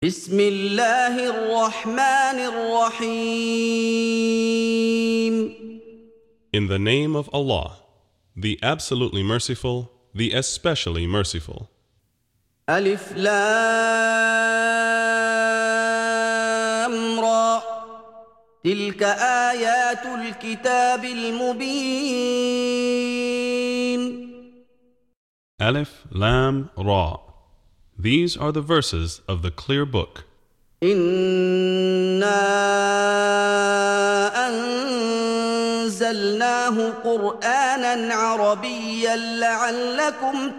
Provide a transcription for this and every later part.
بسم الله الرحمن الرحيم. In the name of Allah, the absolutely merciful, the especially merciful. ألف لام را تلك آيات الكتاب المبين. Alif, Lam, Ra. These are the verses of the clear book. إنا أنزلناه قرآنا عربيا لعلكم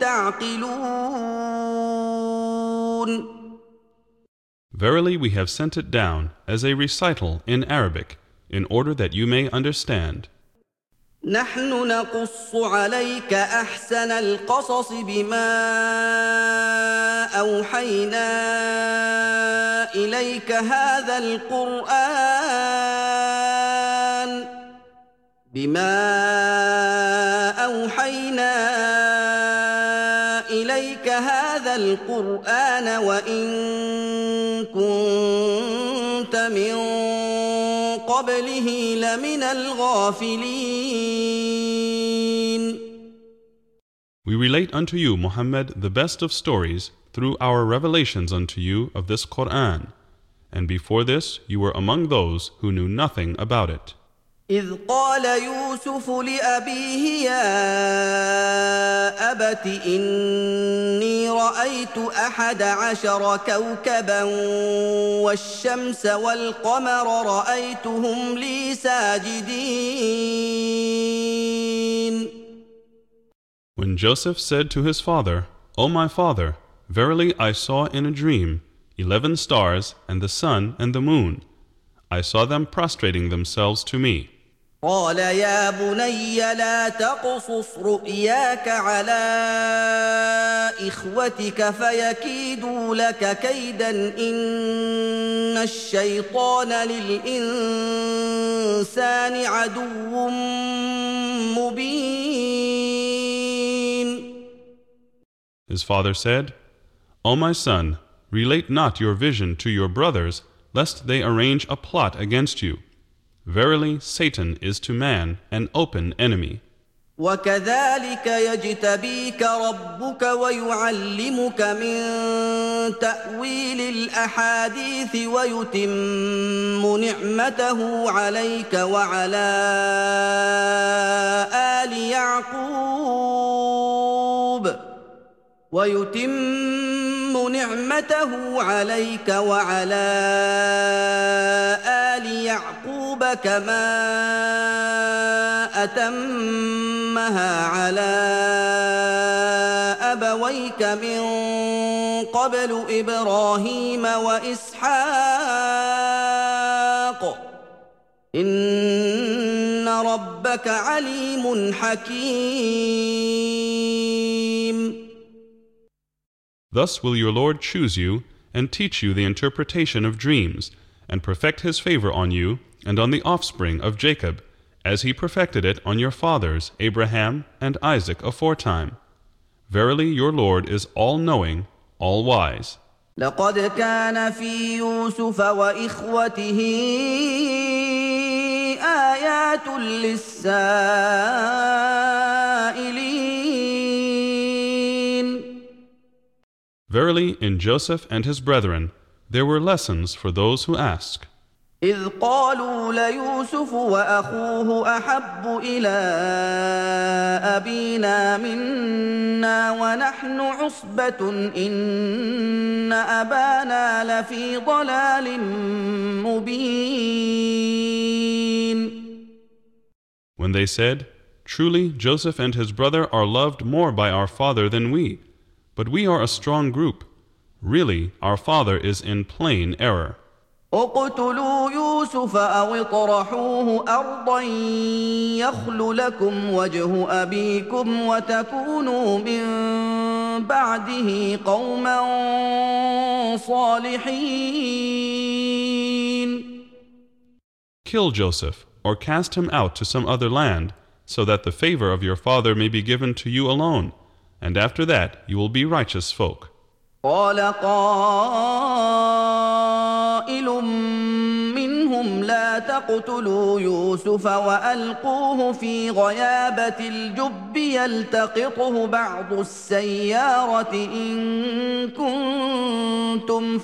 تعقلون. Verily we have sent it down as a recital in Arabic in order that you may understand. نحن نقص عليك أحسن القصص بما أوحينا إليك هذا القرآن وإن كنت من قبله لمن الغافلين. We relate unto you, Muhammad, the best of stories through our revelations unto you of this Qur'an, and before this you were among those who knew nothing about it. إذ قال يوسف لأبيه يا أبت إني رأيت 11 كوكبا والشمس والقمر رأيتهم لي ساجدين. When Joseph said to his father, O my father, verily I saw in a dream 11 stars and the sun and the moon. I saw them prostrating themselves to me. قال يا بني لا تقصص رؤياك على إخوتك فيكيدوا لك كيدا إن الشيطان للإنسان عدو مبين. His father said, O my son, relate not your vision to your brothers, lest they arrange a plot against you. Verily, Satan is to man an open enemy. وكذلك يجتبيك ربك ويعلمك من تأويل الأحاديث ويتم نعمته عليك وعلى آل يعقوب كما أتمها على أبويك من قبل إبراهيم وإسحاق إن ربك عليم حكيم. Thus will your Lord choose you and teach you the interpretation of dreams and perfect his favor on you and on the offspring of Jacob, as he perfected it on your fathers Abraham and Isaac aforetime. Verily your Lord is all-knowing, all-wise. لقد كان في يوسف وإخوته آيات للسائلين. Verily in Joseph and his brethren there were lessons for those who ask. إذ قالوا ليوسف وأخوه أحب إلى أبينا منا ونحن عصبة إن أبانا لفي ضلال مبين. When they said, Truly Joseph and his brother are loved more by our father than we, but we are a strong group. Really, our father is in plain error. اقتلوا يوسف أو اطرحوه أرضا يخل لكم وجه أبيكم وتكونوا من بعده قوما صالحين. Kill Joseph, or cast him out to some other land, so that the favor of your father may be given to you alone, and after that you will be righteous folk. قال قائل منهم لا تقتلوا يوسف وألقوه في غيابة الجب يلتقطه بعض السيارة إن كنتم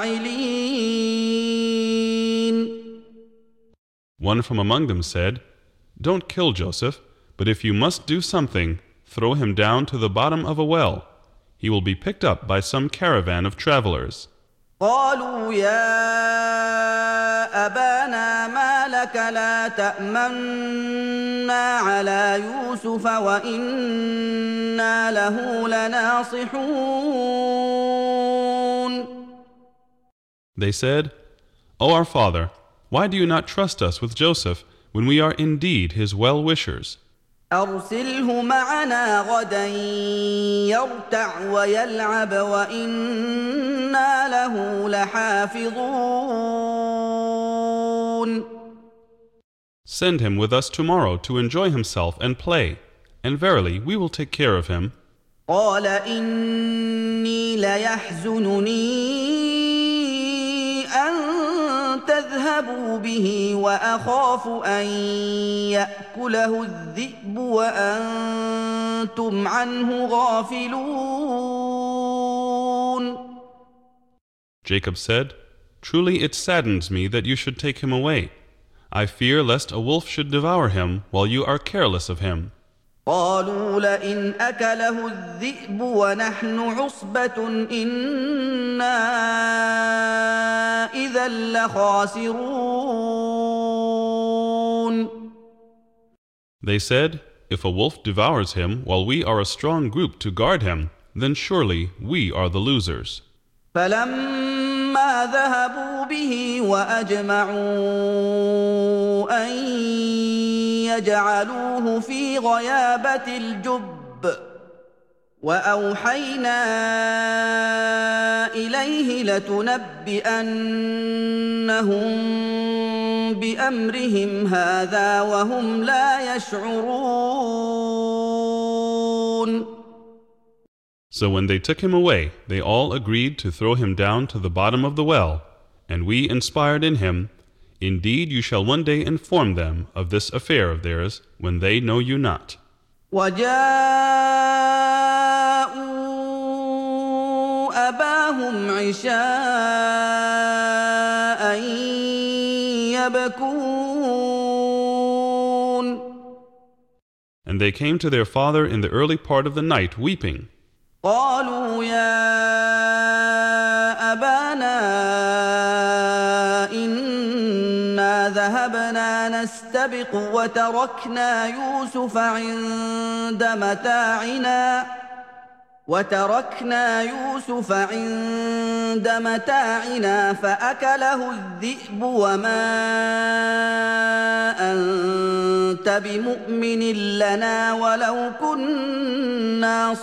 فاعلين. One from among them said, "Don't kill Joseph, but if you must do something, throw him down to the bottom of a well. He will be picked up by some caravan of travelers." قالوا يا أبانا ما لك لا تأمنا على يوسف وإنا له لناصحون. They said, "O our father, why do you not trust us with Joseph when we are indeed his well-wishers? أرسله معنا غدا يرتع ويلعب وإنا له لحافظون. Send him with us tomorrow to enjoy himself and play, and verily we will take care of him." قال إني ليحزنني أن تذهبوا به وأخاف أن يأكله الذئب وأنتم عنه غافلون. Jacob said, "Truly it saddens me that you should take him away. I fear lest a wolf should devour him while you are careless of him." قالوا لئن أكله الذئب ونحن عصبة إنا إذا لخاسرون. They said, "If a wolf devours him while we are a strong group to guard him, then surely we are the losers." فلما ذهبوا به وأجمعوا أن يجعلوه في غيابة الجب وأوحينا إليه لتنبئنهم بأمرهم هذا وهم لا يشعرون. So when they took him away, they all agreed to throw him down to the bottom of the well, and we inspired in him, "Indeed you shall one day inform them of this affair of theirs when they know you not." وجاءوا أباهم عشاء يبكون. And they came to their father in the early part of the night weeping. قالوا يا أبانا إنا ذهبنا نستبق وتركنا يوسف عند متاعنا فأكله الذئب وما أنت بمؤمن لنا ولو كنا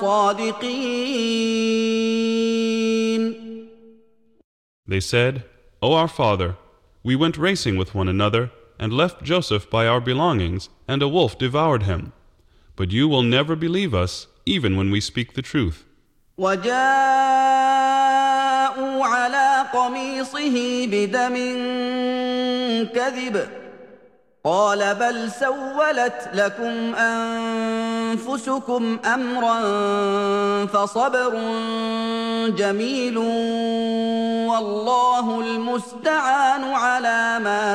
صادقين. They said, "O our father, we went racing with one another and left Joseph by our belongings, and a wolf devoured him. But you will never believe us, even when we speak the truth." وجاءوا على قميصه بدم كذب قال بل سولت لكم أنفسكم أمرا فصبر جميل والله المستعان على ما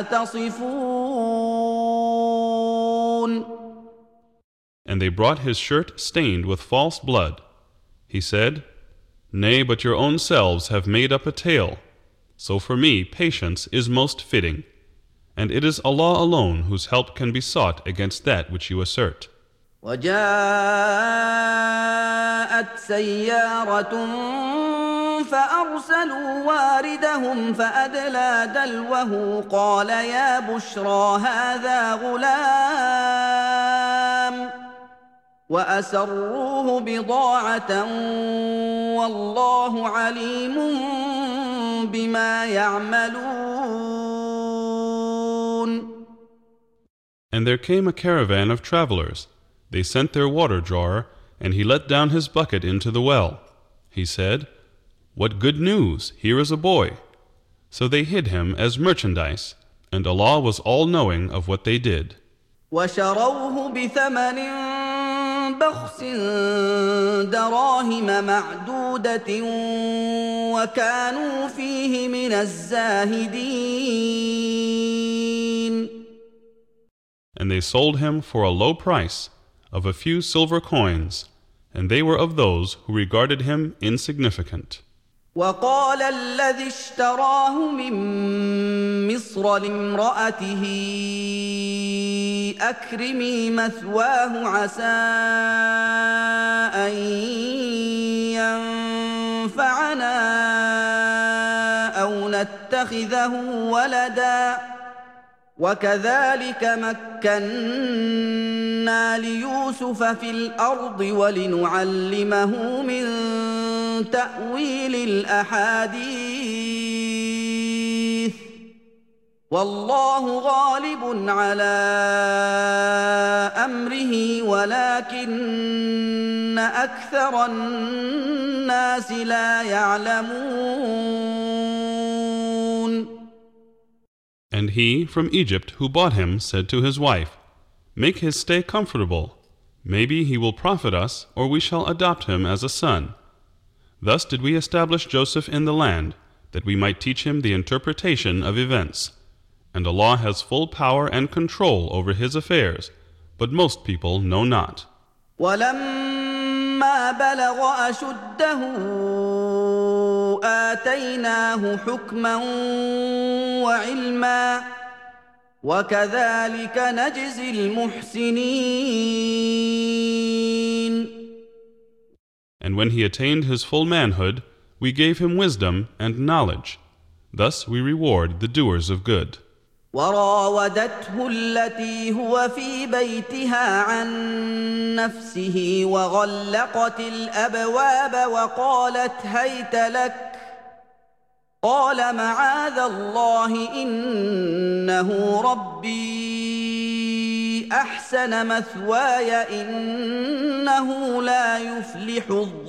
تصفون. And they brought his shirt stained with false blood. He said, "Nay, but your own selves have made up a tale. So for me patience is most fitting. And it is Allah alone whose help can be sought against that which you assert." وجاءت سيارة فأرسلوا واردهم فأدلى دلوه قال يا بشرى هذا غلام وأسروه بضاعة والله عليم بما يعملون. And there came a caravan of travelers. They sent their water drawer, and he let down his bucket into the well. He said, "What good news! Here is a boy." So they hid him as merchandise, and Allah was all-knowing of what they did. وشروه بثمن بخس دراهم معدودة وكانوا فيه من الزاهدين. And they sold him for a low price of a few silver coins, and they were of those who regarded him insignificant. وقال الذي اشتراه من مصر لامرأته أكرمي مثواه عسى أن ينفعنا أو نتخذه ولدا وكذلك مكنا ليوسف في الأرض ولنعلمه من تأويل الأحاديث والله غالب على أمره ولكن أكثر الناس لا يعلمون. And he from Egypt who bought him said to his wife, "Make his stay comfortable. Maybe he will profit us, or we shall adopt him as a son." Thus did we establish Joseph in the land, that we might teach him the interpretation of events. And Allah has full power and control over his affairs, but most people know not. ولما بلغ أشده آتيناه حكما وعلما وكذلك نجزي المحسنين. And when he attained his full manhood, we gave him wisdom and knowledge. Thus we reward the doers of good. وراودته التي هو في بيتها عن نفسه وغلقت الأبواب وقالت هيت لك قال معاذ الله إنه ربي أحسن مثواي إنه لا يفلح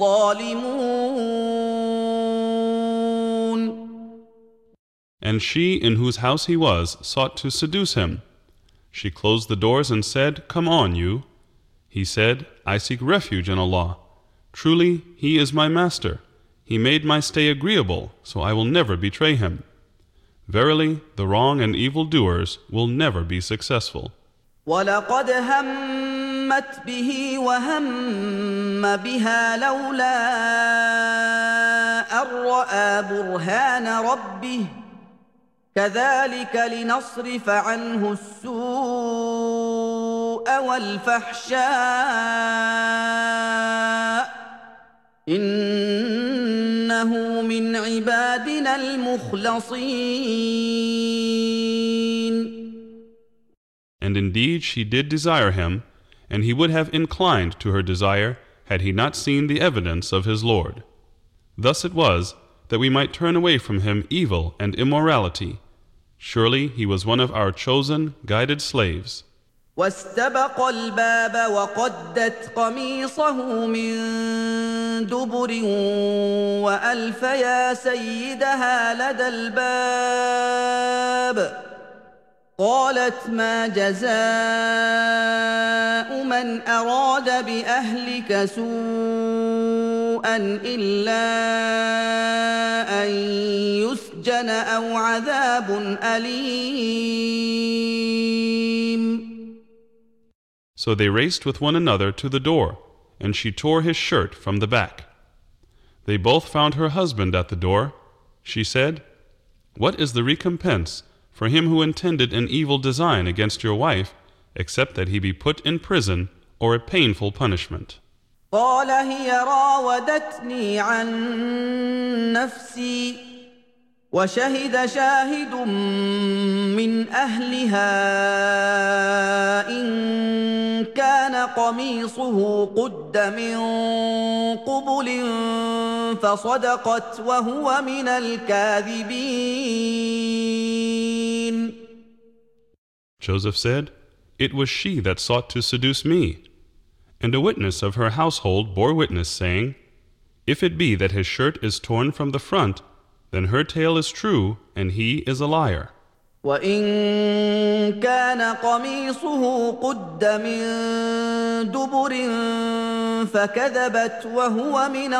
الظالمون. And she in whose house he was sought to seduce him. She closed the doors and said, "Come on, you." He said, "I seek refuge in Allah. Truly, He is my master. He made my stay agreeable, so I will never betray him. Verily, the wrong and evil doers will never be successful." وَلَقَدْ هَمَّتْ بِهِ وَهَمَّ بِهَا لَوْلَا أَن رَّأَىٰ بُرْهَانَ رَبِّهِ كَذَلِكَ لِنَصْرِفَ عَنْهُ السُّوءَ وَالْفَحْشَاءَ إِنَّهُ مِنْ عِبَادِنَا الْمُخْلَصِينَ. And indeed she did desire him, and he would have inclined to her desire had he not seen the evidence of his Lord. Thus it was that we might turn away from him evil and immorality. Surely he was one of our chosen, guided slaves. واستبق الباب وقدت قميصه من دبر وألف يا سيدها لدى الباب قالت ما جزاء من أراد بأهلك سوءا إلا أن يسجن أو عذاب أليم. So they raced with one another to the door, and she tore his shirt from the back. They both found her husband at the door. She said, "What is the recompense for him who intended an evil design against your wife, except that he be put in prison or a painful punishment?" قال هي راودتني عن نفسي وشهد شاهد من أهلها إن كان قميصه قد من قبل فصدقت وهو من الكاذبين. Joseph said, "It was she that sought to seduce me." And a witness of her household bore witness, saying, If it be that his shirt is torn from the front, then her tale is true, and he is a liar. وإن كان قميصه قد من دبر فكذبت وهو من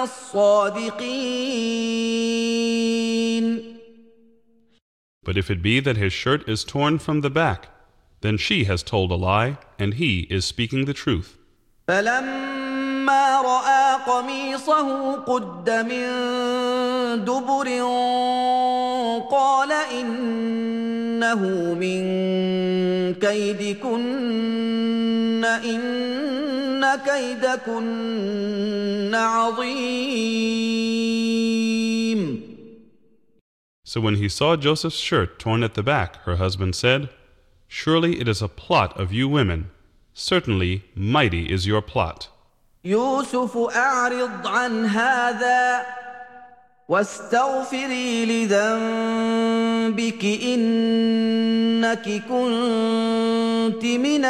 الصادقين. But if it be that his shirt is torn from the back, then she has told a lie, and he is speaking the truth. فلما رأى قميصه قد من دبر قال إنه من كيدكن إن كيدكن عظيم. So when he saw Joseph's shirt torn at the back, her husband said, "Surely it is a plot of you women. Certainly mighty is your plot." يوسف أعرض عن هذا واستغفري لذنبك إنك كنت من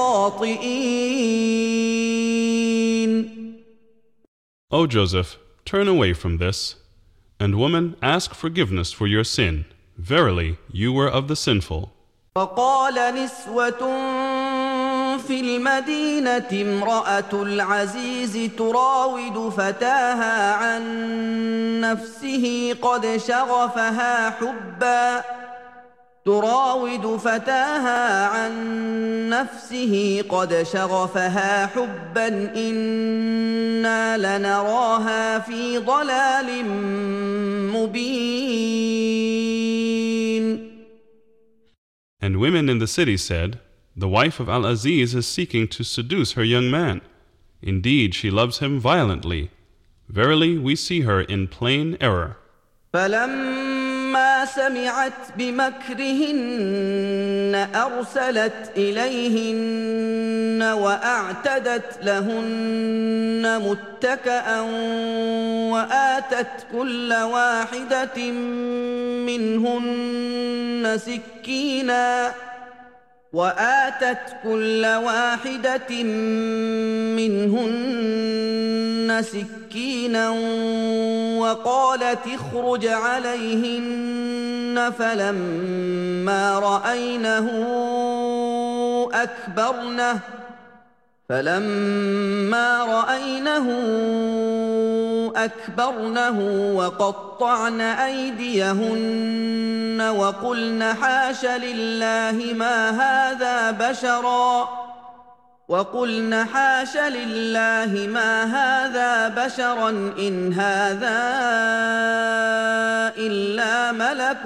الخاطئين. O Joseph, turn away from this, and woman, ask forgiveness for your sin. Verily, you were of the sinful. وقال نسوة في المدينة امرأة العزيز تراود فتاها عن نفسه قد شغفها حبا إنا لنراها في ضلال مبين. And women in the city said, "The wife of Al-Aziz is seeking to seduce her young man. Indeed, she loves him violently. Verily, we see her in plain error." فلما سمعت بمكرهن أرسلت إليهن وأعتدت لهن متكأ وآتت كل واحدة منهن سكينا وقالت اخرج عليهن فلما رأينه أكبرنه وقطعن أيديهن وقلن حاش لله ما هذا بشرا إن هذا إلا ملك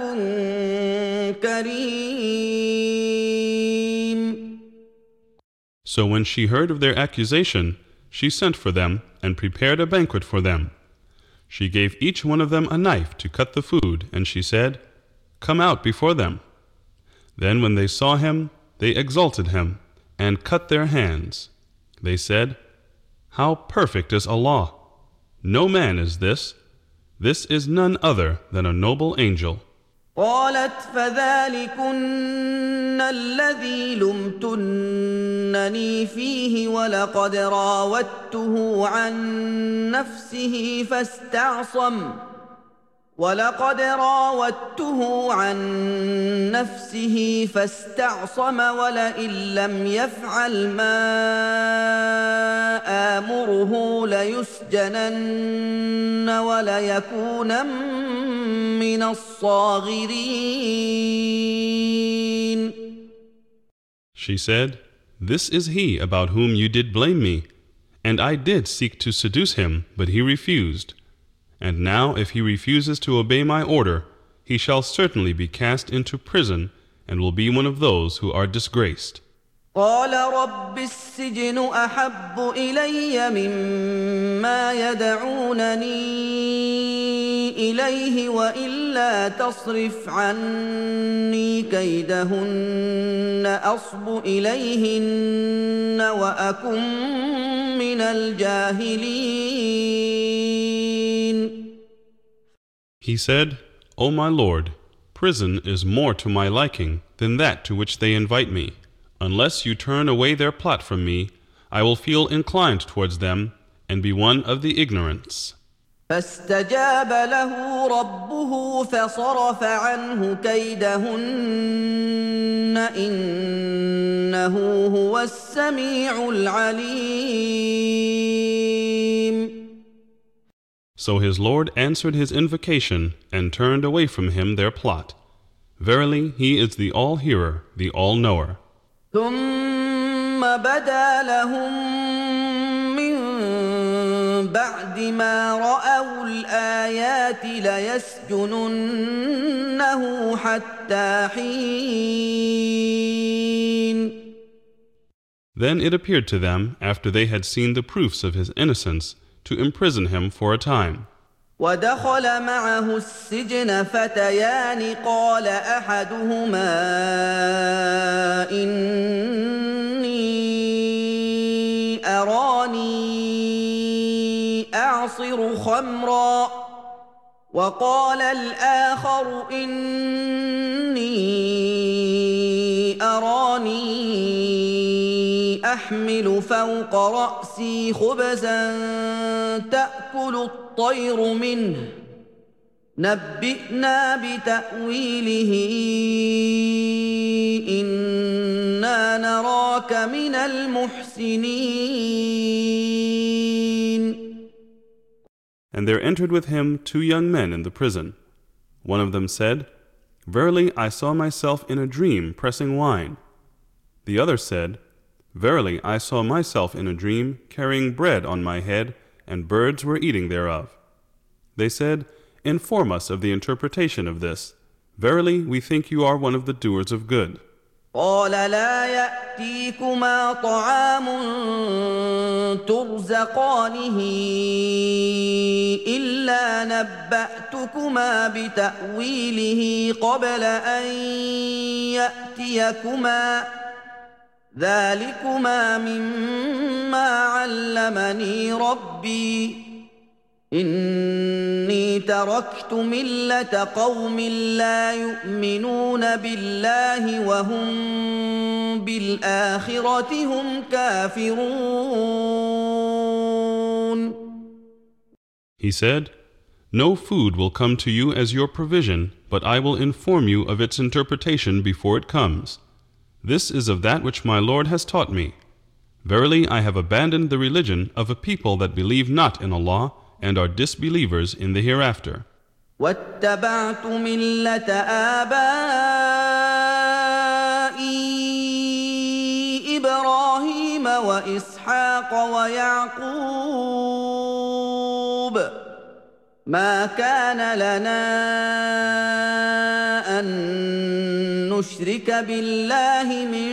كريم. So when she heard of their accusation, she sent for them and prepared a banquet for them. She gave each one of them a knife to cut the food, and she said, "Come out before them." Then when they saw him, they exalted him and cut their hands. They said, "How perfect is Allah! No man is this. This is none other than a noble angel." قالت فذلكن الذي لمتنني فيه ولقد راودته عن نفسه فاستعصم ولئن لم يفعل ما آمره ليسجنن وليكونن من الصاغرين. She said, "This is he about whom you did blame me, and I did seek to seduce him, but he refused. And now if he refuses to obey my order, he shall certainly be cast into prison and will be one of those who are disgraced." قال رب السجن أحب إلي مما يدعونني إليه وإلا تصرف عني كيدهن أصب إليهن وأكن من الجاهلين. He said, "O my Lord, prison is more to my liking than that to which they invite me. Unless you turn away their plot from me, I will feel inclined towards them and be one of the ignorants." فاستجاب له ربه فصرف عنه كيدهن إنه هو السميع العليم. So his Lord answered his invocation and turned away from him their plot. Verily, he is the all-hearer, the all-knower. ثم بدا لهم من بعد ما رأوا الآيات ليسجننه حتى حين. Then it appeared to them, after they had seen the proofs of his innocence, to imprison him for a time. ودخل معه السجن فتيان قال أحدهما إني أراني أعصر خمرا وقال الآخر إني أراني أحمل فوق رأسي خبزا تأكل الطير منه نبئنا بتأويله إنا نراك من المحسنين. And there entered with him 2 young men in the prison. One of them said, Verily, I saw myself in a dream pressing wine. The other said, Verily, I saw myself in a dream carrying bread on my head, and birds were eating thereof. They said, Inform us of the interpretation of this. Verily, we think you are one of the doers of good. قال لا يأتيكما طعام ترزقانه إلا نبأتكما بتأويله قبل أن يأتيكما ذلكما مما علمني ربي إني تركت ملة قوم لا يؤمنون بالله وهم بالآخرة هم كافرون. He said, No food will come to you as your provision, but I will inform you of its interpretation before it comes. This is of that which my Lord has taught me. Verily, I have abandoned the religion of a people that believe not in Allah and are disbelievers in the hereafter. واتبعت ملة آبائي إبراهيم وإسحاق ويعقوب ما كان لنا أن نشرك بالله من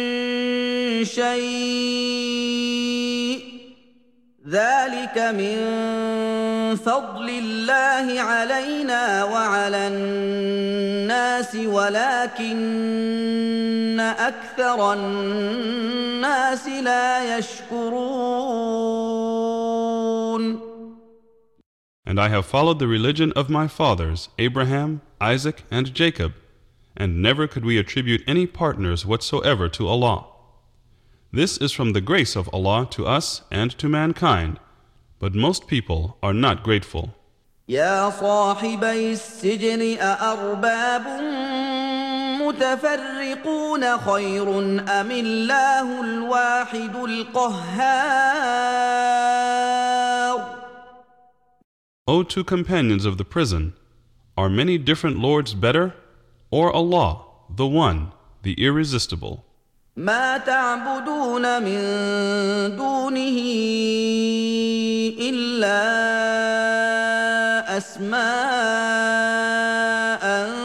شيء ذلك من فضل الله علينا وعلى الناس ولكن أكثر الناس لا يشكرون. And I have followed the religion of my fathers, Abraham, Isaac, and Jacob, and never could we attribute any partners whatsoever to Allah. This is from the grace of Allah to us and to mankind, but most people are not grateful. يا صاحبي السجن أأرباب متفرقون خير أم الله الواحد القهار. O 2 companions of the prison, are many different lords better, or Allah, the One, the Irresistible? ما تعبدون من دونه إلا أسماء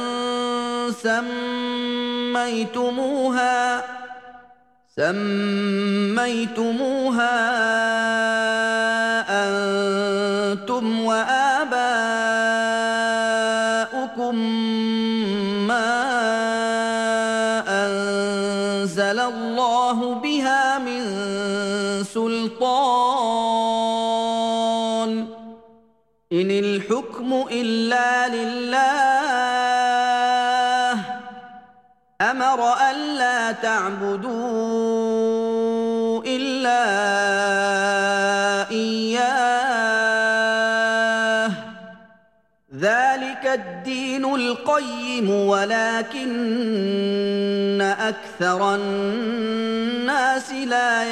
سميتموها أنتم وآباؤكم ما أنزل الله بها من سلطان إن الحكم إلا لله أمر ألا تعبدوا إلا إياه الدين القيم ولكن أكثر الناس لا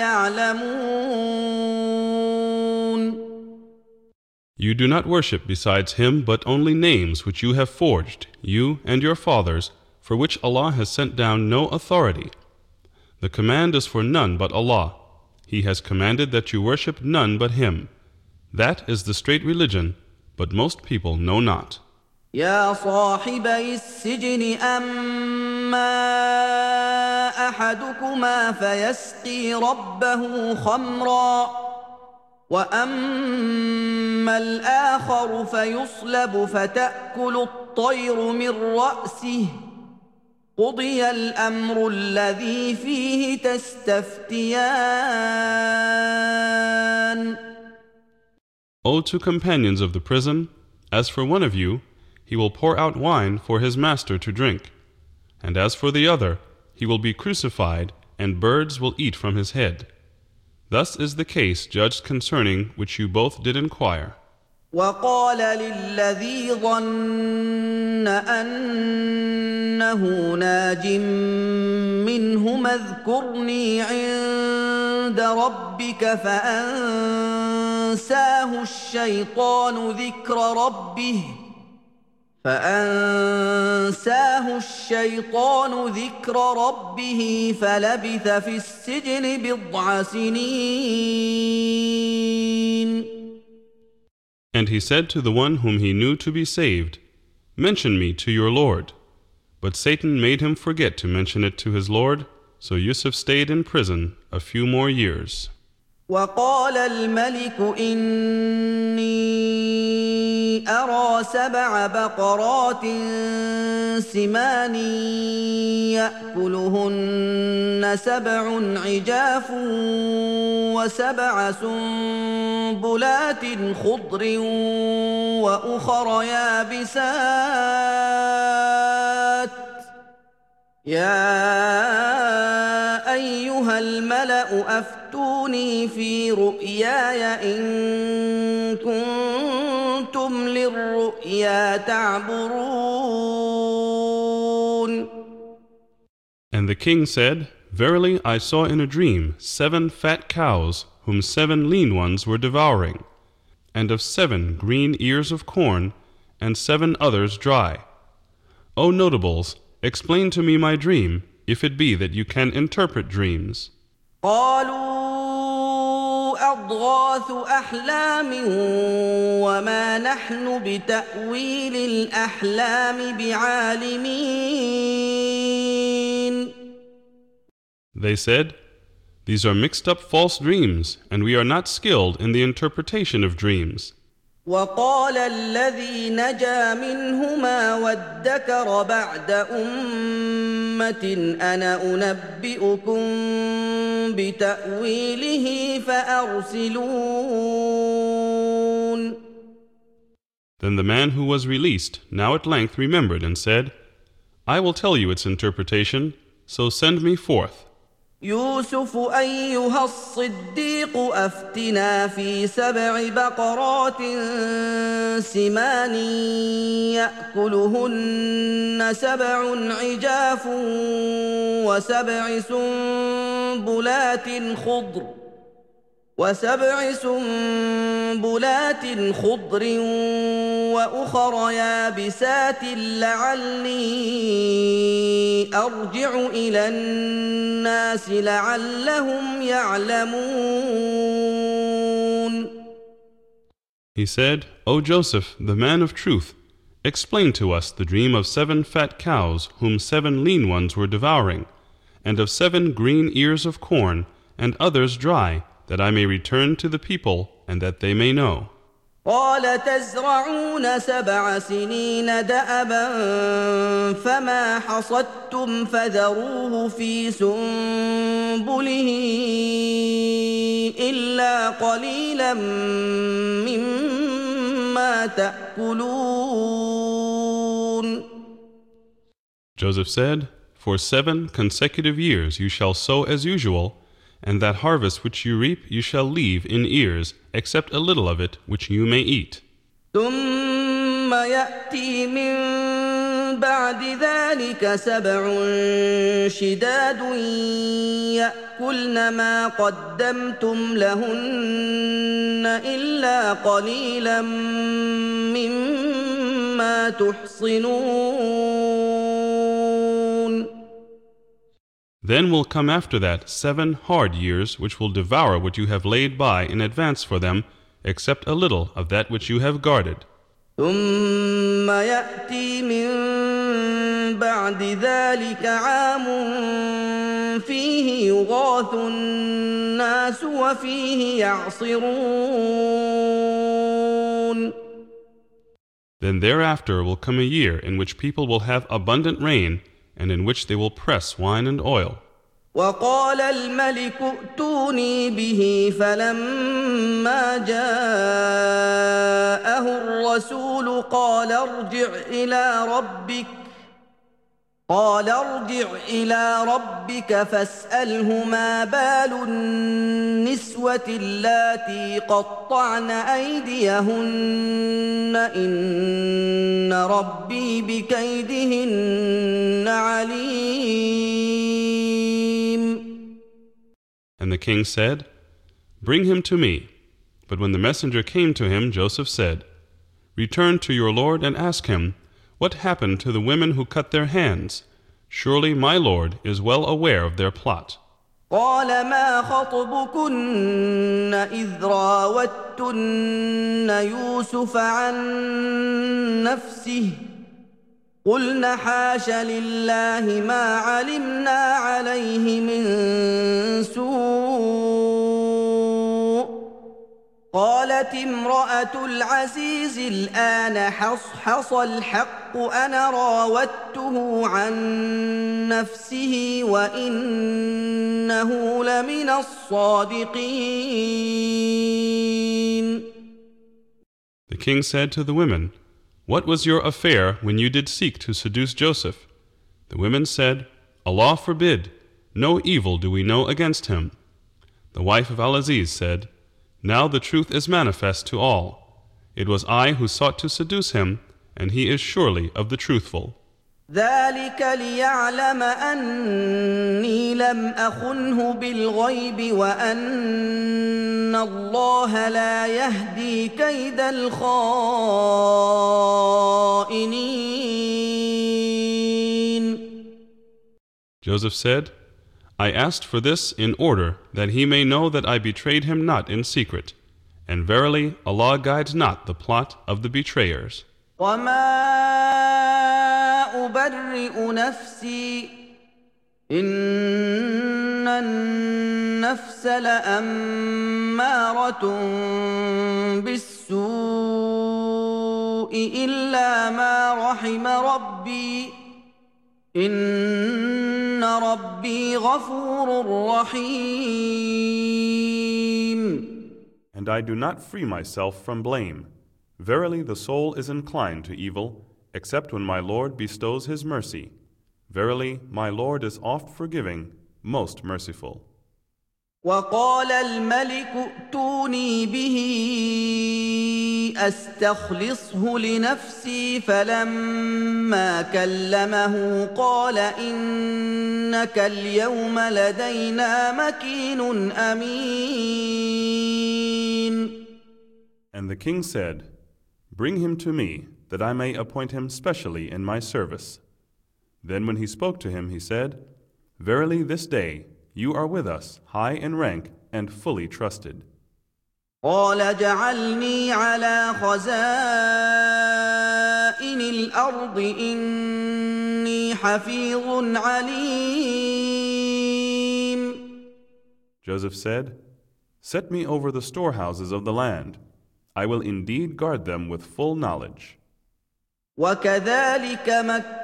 يعلمون. You do not worship besides him but only names which you have forged, you and your fathers, for which Allah has sent down no authority. The command is for none but Allah. He has commanded that you worship none but Him. That is the straight religion, but most people know not. يا صاحبي السجن أما أحدكما فيسقي ربه خمرا وأما الآخر فيصلب فتأكل الطير من رأسه قضي الأمر الذي فيه تستفتيان. O two companions of the prison, as for one of you, he will pour out wine for his master to drink, and as for the other, he will be crucified, and birds will eat from his head. Thus is the case judged concerning which you both did inquire. وقال للذي ظن أنه ناج منهما اذكرني عند ربك فأنساه الشيطان ذكر ربه فلبث في السجن بضع سنين. And he said to the one whom he knew to be saved, Mention me to your Lord. But Satan made him forget to mention it to his Lord, so Yusuf stayed in prison a few more years. وقال الملك إني أرى 7 بقرات سمان يأكلهن 7 عجاف و7 سنبلات خضر وأخر يابسات يا أيها الملأ أفتوني في رؤياي إن كنتم للرؤيا تعبرون. And the king said, Verily I saw in a dream 7 fat cows whom 7 lean ones were devouring, and of 7 green ears of corn, and 7 others dry. O notables, explain to me my dream, if it be that you can interpret dreams. قالوا أضغاث أحلام وما نحن بتأويل الأحلام بعالمين. They said, These are mixed up false dreams, and we are not skilled in the interpretation of dreams. وقال الذي نجا منهما وادكر بعد أمة أنا أنبئكم بتأويله فأرسلون. Then the man who was released now at length remembered and said, I will tell you its interpretation, so send me forth. يوسف أيها الصديق أفتنا في 7 بقرات سمان يأكلهن 7 عجاف و7 سنبلات خضر وأخر يابسات لعلي أرجع إلى الناس لعلهم يعلمون. He said, O Joseph, the man of truth, explain to us the dream of 7 fat cows whom 7 lean ones were devouring, and of 7 green ears of corn, and others dry, that I may return to the people and that they may know. قال تزرعون 7 سنين دأبا فما حصدتم فذروه في سنبله إلا قليلا مما تأكلون. Joseph said, For 7 consecutive years you shall sow as usual, and that harvest which you reap you shall leave in ears, except a little of it which you may eat. ثم يأتي من بعد ذلك 7 شداد يأكلن ما قدمتم لهن إلا قليلا مما تحصنون. Then will come after that 7 hard years which will devour what you have laid by in advance for them, except a little of that which you have guarded. ثم يأتي من بعد ذلك عام فيه يغاث الناس وفيه يعصرون. Then thereafter will come a year in which people will have abundant rain, and in which they will press wine and oil. وقال الملك ائتوني به فلما جاءه الرسول قال ارجع إلى ربك فاسأله ما بال النسوة اللاتي قطعن أيديهن إن ربي بكيدهن عليم. And the king said, Bring him to me. But when the messenger came to him, Joseph said, Return to your Lord and ask him, What happened to the women who cut their hands? Surely my Lord is well aware of their plot. قال ما خطبكن إذ راوتن يوسف عن نفسه قلن حاش لله ما علمنا عليه من سوء قالت امرأة العزيز الآن حصحص الحق أنا راودته عن نفسه وإنه لمن الصادقين. The king said to the women, What was your affair when you did seek to seduce Joseph? The women said, Allah forbid, no evil do we know against him. The wife of Al-Aziz said, Now the truth is manifest to all. It was I who sought to seduce him, and he is surely of the truthful. ذلك ليعلم أني لم أخنه بالغيب وأن الله لا يهدي كيد الخائنين. Joseph said, I asked for this in order that he may know that I betrayed him not in secret, and verily Allah guides not the plot of the betrayers. أبرئ نفسي إن النفس لأمارة بالسوء إلا ما رحم ربي إن ربي غفور رحيم. And I do not free myself from blame. Verily the soul is inclined to evil, except when my Lord bestows His mercy. Verily, my Lord is oft forgiving, most merciful. وقال الملك ائتوني به أستخلصه لنفسي فلما كلمه قال إنك اليوم لدينا مكين أمين. And the king said, Bring him to me, that I may appoint him specially in my service. Then when he spoke to him, he said, Verily this day you are with us, high in rank and fully trusted. قال اجعلني على خزائن الأرض إني حفيظ عليم. Joseph said, Set me over the storehouses of the land. I will indeed guard them with full knowledge. وكذلك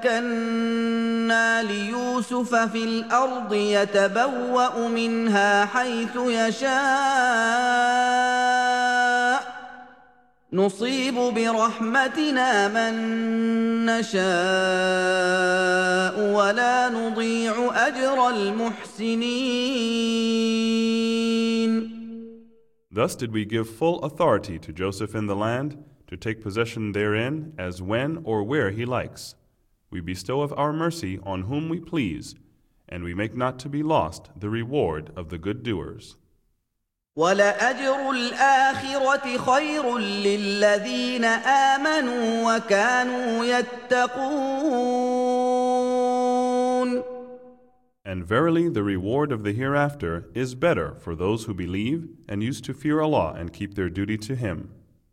مكنا ليوسف في الأرض يتبوأ منها حيث يشاء نصيب برحمتنا من نشاء ولا نضيع أجر المحسنين. Thus did we give full authority to Joseph in the land to take possession therein as when or where He likes. We bestow of our mercy on whom we please, and we make not to be lost the reward of the good doers. وَلَأَجْرُ الْآخِرَةِ خَيْرٌ لِّلَّذِينَ آمَنُوا وَكَانُوا يَتَّقُونَ. And verily the reward of the hereafter is better for those who believe and used to fear Allah and keep their duty to Him.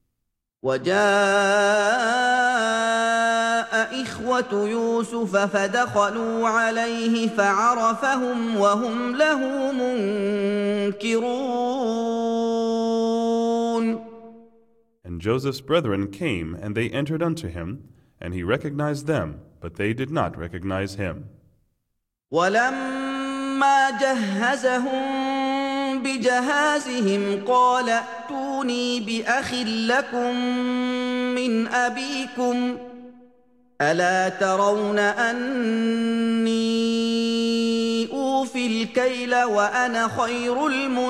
وَجَاءَ إِخْوَةُ يُوسُفَ فَدَخَلُوا عَلَيْهِ فَعَرَفَهُمْ وَهُمْ لَهُ مُنكِرُونَ. And Joseph's brethren came, and they entered unto him, and he recognized them, but they did not recognize him. وَلَمَّا جَهَّزَهُم بِجَهَازِهِمْ قَالَ ائْتُونِي بِأَخٍ لَّكُم مِّنْ أَبِيكُمْ أَلَا تَرَوْنَ أَنِّي أُوفِي الْكَيْلَ وَأَنَا خَيْرُ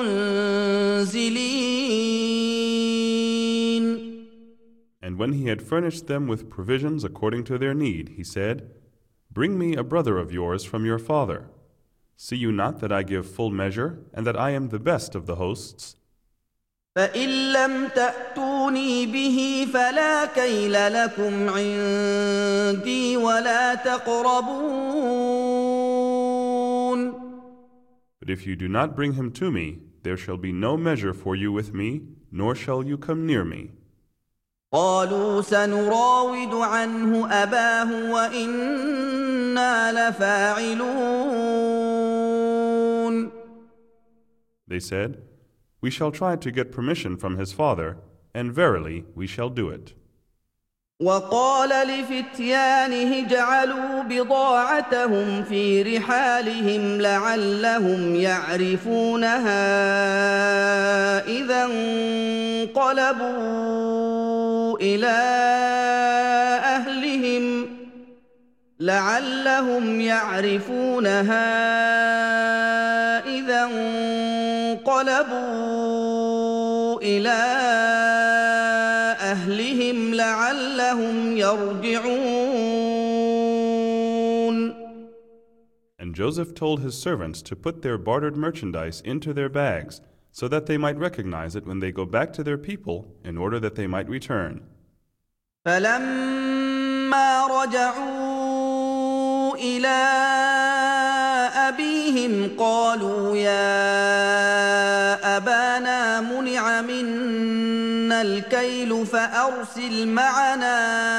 الْمُنزِلِينَ. And when he had furnished them with provisions according to their need, he said, Bring me a brother of yours from your father. See you not that I give full measure, and that I am the best of the hosts? فَإِن لَّمْ تَأْتُونِي بِهِ فَلَا كَيْلَ لَكُمْ عِندِي وَلَا تَقْرَبُونَ. But if you do not bring him to me, there shall be no measure for you with me, nor shall you come near me. قالوا سنراود عنه أباه وإنا لفاعلون. They said, We shall try to get permission from his father, and verily we shall do it. وقال لفتيانه اجعلوا بضاعتهم في رحالهم لعلهم يعرفونها إذا انقلبوا إلى أهلهم لعلهم يرجعون. And Joseph told his servants to put their bartered merchandise into their bags, so that they might recognize it when they go back to their people, in order that they might return. فلما رجعوا إلى أبيهم قالوا يا أبانا منع منا الكيل فأرسل معنا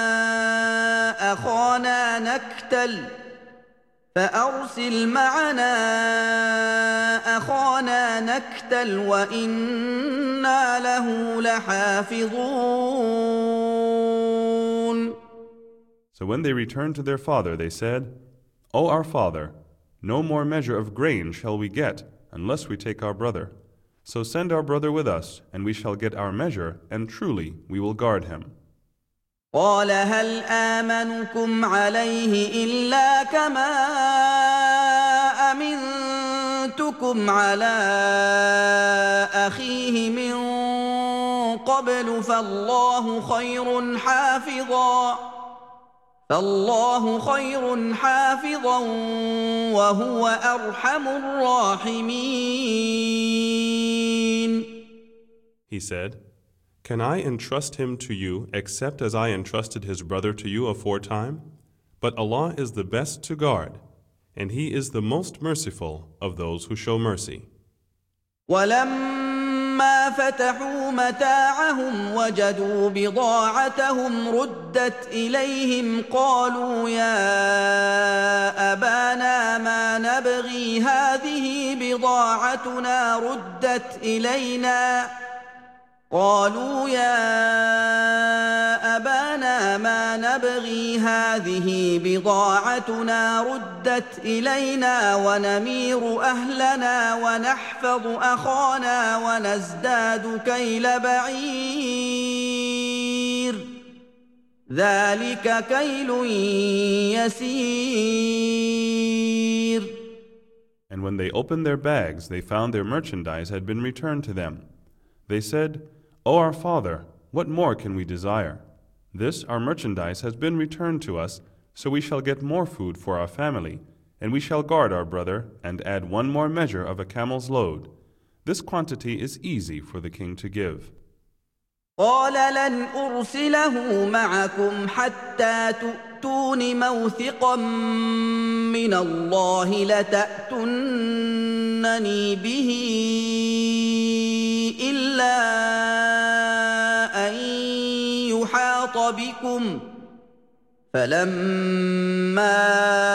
أخانا نكتل وإنا له لحافظون. So when they returned to their father, they said, O our father, no more measure of grain shall we get, unless we take our brother. So send our brother with us, and we shall get our measure, and truly we will guard him. قال هل آمنكم عليه إلا كما أمنتكم على أخيه من قبل فالله خير حافظا وهو أرحم الراحمين. He said, Can I entrust him to you except as I entrusted his brother to you aforetime? But Allah is the best to guard, and He is the most merciful of those who show mercy. ولما فتحوا متاعهم وجدوا بضاعتهم ردت إليهم قالوا يا أبانا ما نبغي هذه بضاعتنا ردت إلينا ونمير أهلنا ونحفظ أخانا ونزداد كيل بعير ذلك كيل يسير. And when they opened their bags, they found their merchandise had been returned to them. They said, O our father, What more can we desire? This, our merchandise, has been returned to us, so we shall get more food for our family, and we shall guard our brother and add one more measure of a camel's load. This quantity is easy for the king to give. قال لن أرسله معكم حتى تؤتون موثقا من الله لتأتونني به إلا أن يحاط بكم فلما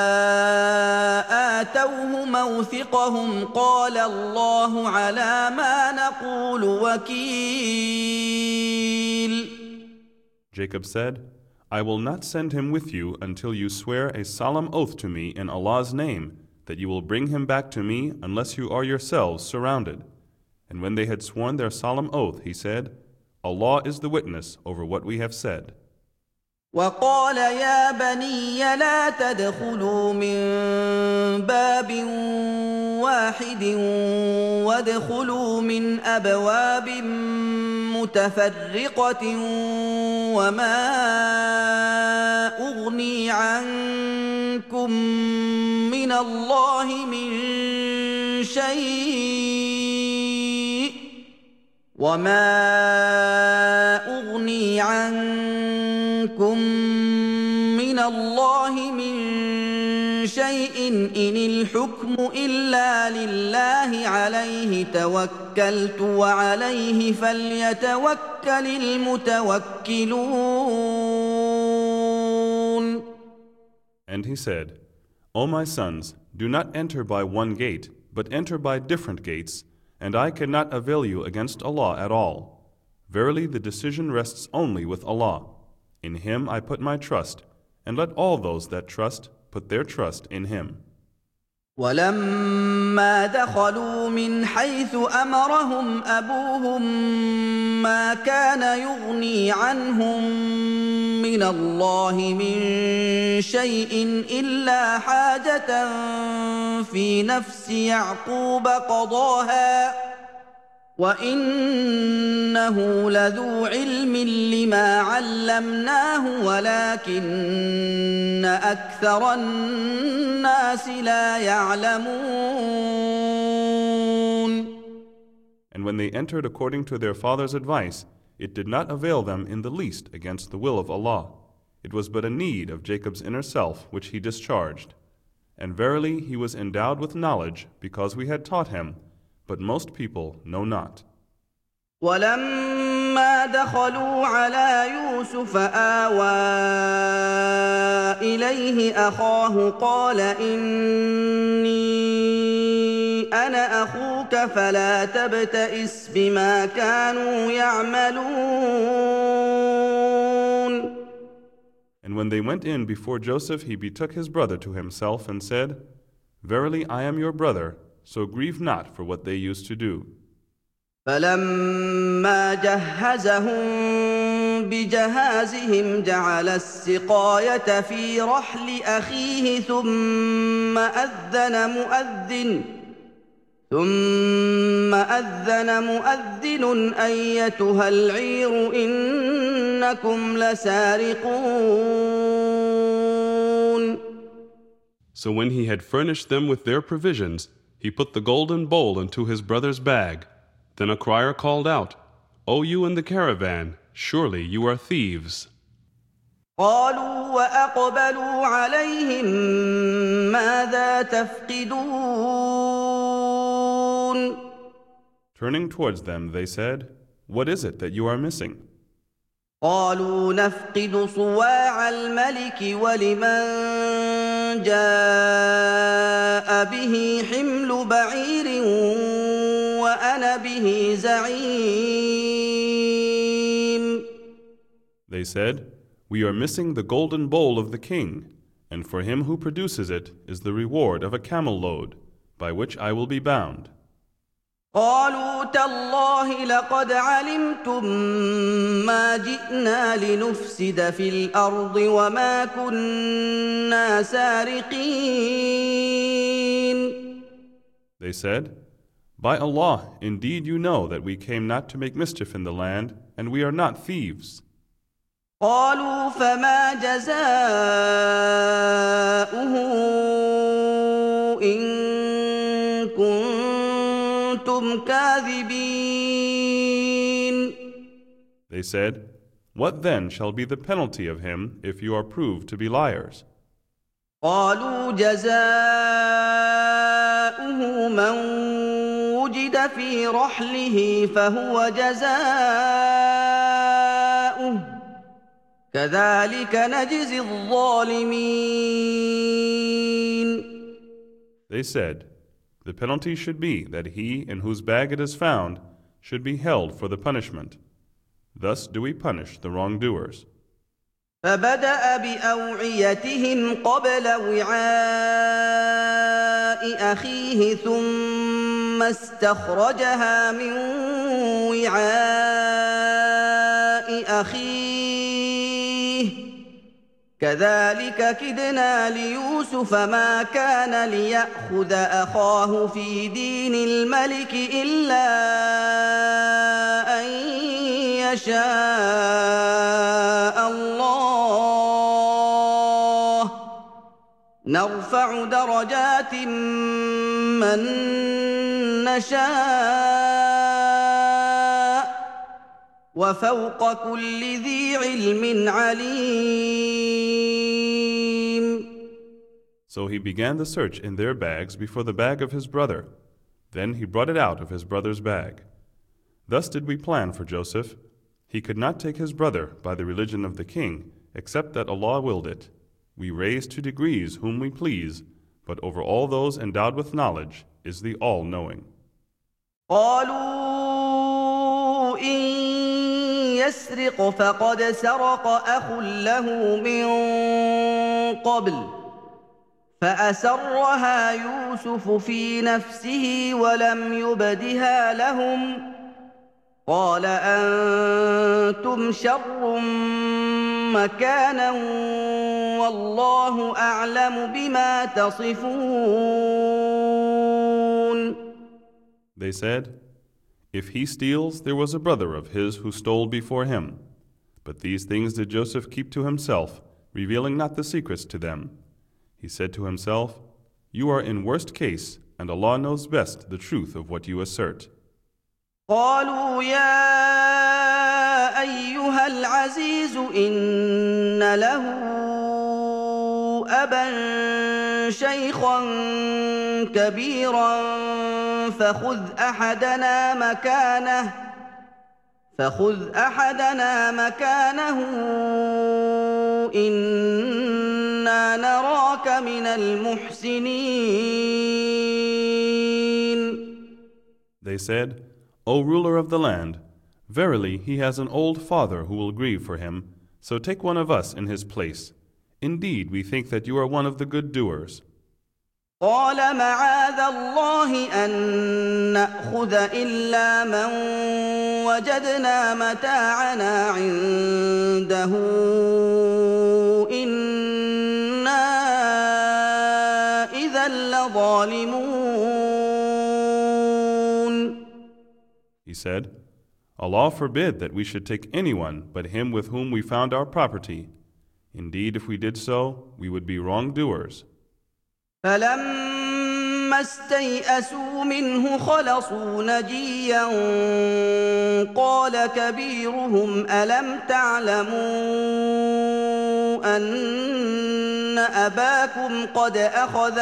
آتوه موثقهم قال الله على ما نقول وكيل. Jacob said, I will not send him with you until you swear a solemn oath to me in Allah's name that you will bring him back to me unless you are yourselves surrounded. And when they had sworn their solemn oath, he said, Allah is the witness over what we have said. وقال يا بني لا تدخلوا من باب واحد وادخلوا من أبواب متفرقة وما أغني عنكم من الله من شيء إن الحكم إلا لله عليه توكلت وعليه فليتوكل المتوكلون. And he said, O my sons, do not enter by one gate, but enter by different gates, and I cannot avail you against Allah at all. Verily the decision rests only with Allah. In Him I put my trust, and let all those that trust put their trust in Him. ولما دخلوا من حيث أمرهم أبوهم ما كان يغني عنهم من الله من شيء إلا حاجة في نفس يعقوب قضاها وإنه لذو علم لما علمناه ولكن أكثر الناس لا يعلمون. And when they entered according to their father's advice, it did not avail them in the least against the will of Allah. It was but a need of Jacob's inner self which he discharged. And verily he was endowed with knowledge because we had taught him, but most people know not. ولما دخلوا على يوسف آوى إليه أخاه قال إني أنا أخوك فلا تبتئس بما كانوا يعملون. And when they went in before Joseph, he betook his brother to himself and said, Verily I am your brother, so grieve not for what they used to do. فلما جهزهم بجهازهم جعل السقاية في رحل أخيه ثم أذن مؤذن أيتها العير إنكم لسارقون. So when he had furnished them with their provisions, he put the golden bowl into his brother's bag. Then a crier called out, O you in the caravan, surely you are thieves. قالوا وأقبلوا عليهم ماذا تفقدون. Turning towards them, they said, What is it that you are missing? قالوا نفقد صواع الملك ولمن جاء به حمل بعير وأنا به زعيم. They said, We are missing the golden bowl of the king, and for him who produces it is the reward of a camel load, by which I will be bound. قالوا تالله لقد علمتم ما جئنا لنفسد في الأرض وما كنا سارقين. They said, By Allah, indeed you know that we came not to make mischief in the land, and we are not thieves. قالوا فما جزاؤه إن كنتم كاذبين. They said, What then shall be the penalty of him if you are proved to be liars? قالوا جزاؤه من وجد في رحله فهو جزاؤه كذلك نجزي الظالمين. They said, The penalty should be that he in whose bag it is found should be held for the punishment. Thus do we punish the wrongdoers. فبدأ بأوعيتهم قبل وعاء أخيه ثم استخرجها من وعاء أخيه كذلك كدنا ليوسف ما كان ليأخذ أخاه في دين الملك إلا أن يشاء الله نرفع درجات من نشاء وفوق كل ذي علم عليم. So he began the search in their bags before the bag of his brother. Then he brought it out of his brother's bag. Thus did we plan for Joseph. He could not take his brother by the religion of the king, except that Allah willed it. We raise to degrees whom we please, but over all those endowed with knowledge is the all-knowing. قالوا إن يسرق فقد سرق أخ له من قبل فأسرها يوسف في نفسه ولم يبدها لهم قال أنتم شر مكانا والله أعلم بما تصفون. They said, If he steals, there was a brother of his who stole before him. But these things did Joseph keep to himself, revealing not the secrets to them. He said to himself, You are in worst case, and Allah knows best the truth of what you assert. قالوا يا أيها العزيز إن له أبا شيخا كبيرا فخذ أحدنا مكانه إنا نراك من المحسنين. They said, O ruler of the land, verily he has an old father who will grieve for him, so take one of us in his place. Indeed, we think that you are one of the good doers. قال معاذ الله أن نأخذ إلا من وجدنا متاعنا عنده إنا إذا لظالمون. He said, Allah forbid that we should take anyone but him with whom we found our property. Indeed, if we did so, we would be wrongdoers. فلما استيئسوا منه خلصوا نجيا قال كبيرهم ألم تعلموا أن أباكم قد أخذ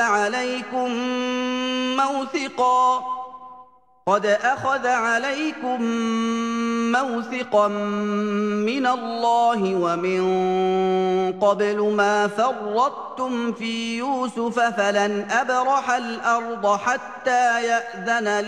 عليكم موثقا من الله ومن قبل ما فرطتم في يوسف فلن أبرح الأرض حتى يأذن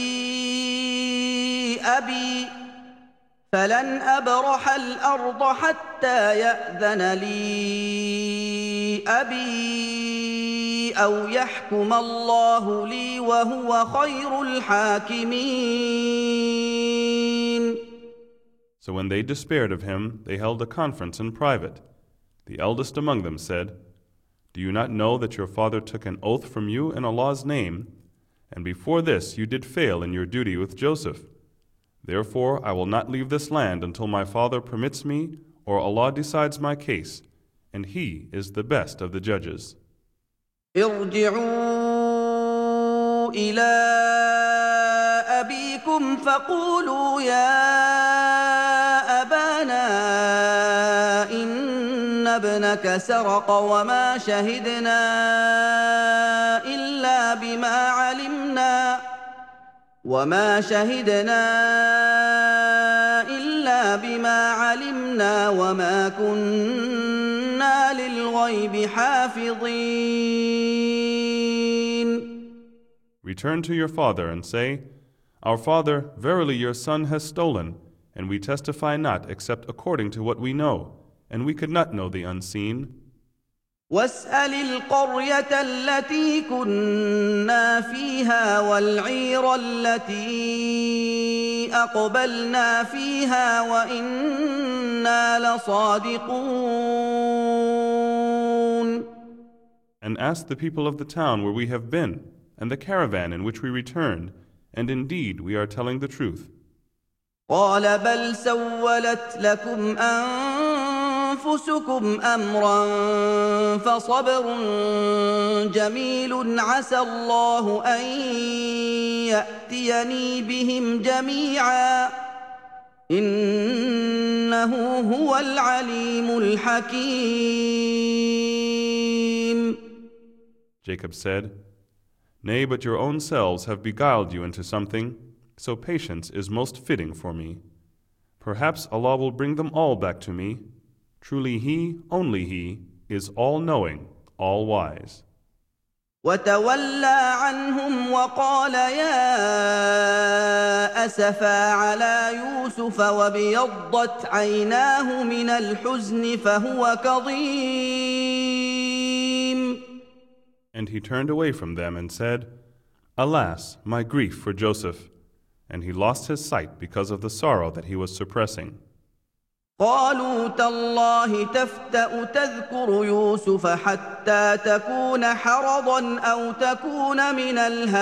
لي أبي أو يحكم الله لي وهو خير الحاكمين. So when they despaired of him, they held a conference in private. The eldest among them said, Do you not know that your father took an oath from you in Allah's name? and before this you did fail in your duty with Joseph. Therefore I will not leave this land until my father permits me or Allah decides my case, and He is the best of the judges. ارجعوا إلى أبيكم فقولوا يا أبانا إن ابنك سرق وما شهدنا إلا بما علمنا وما كنا للغيب حافظين. Return to your father and say, Our father, verily your son has stolen, and we testify not except according to what we know, and we could not know the unseen. واسأل القرية التي كنا فيها والعير التي أقبلنا فيها وإنا لصادقون. And ask the people of the town where we have been, and the caravan in which we returned, and indeed we are telling the truth. قال بل سولت لكم أنفسكم أمرا فصبر جميل عسى الله أن يأتيني بهم جميعا إنه هو العليم الحكيم. Jacob said, Nay, but your own selves have beguiled you into something, so patience is most fitting for me. Perhaps Allah will bring them all back to me. Truly He, only He, is all-knowing, all-wise. وتولى عنهم وقال يا أسفا على يوسف وابيضت عيناه من الحزن فهو كظيم. And he turned away from them and said, Alas, my grief for Joseph! And he lost his sight because of the sorrow that he was suppressing. قالوا تالله تفتأ تذكر يوسف حتى تكون حرضا أو تكون من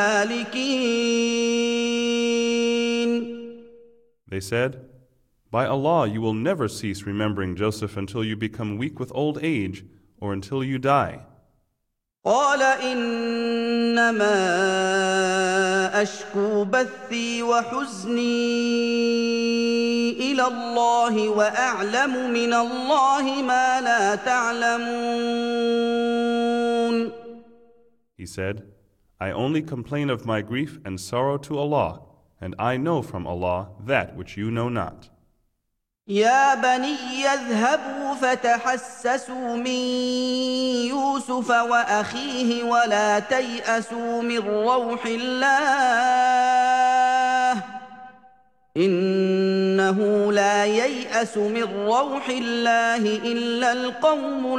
الهالكين. They said, By Allah, you will never cease remembering Joseph until you become weak with old age or until you die. قال إنما أشكو بثي وحزني إلى الله وأعلم من الله ما لا تعلمون. He said, I only complain of my grief and sorrow to Allah, and I know from Allah that which you know not. يا بني اذهبوا فتحسسوا من يوسف وأخيه ولا تيأسوا من روح الله إنه لا ييأس من روح الله إلا القوم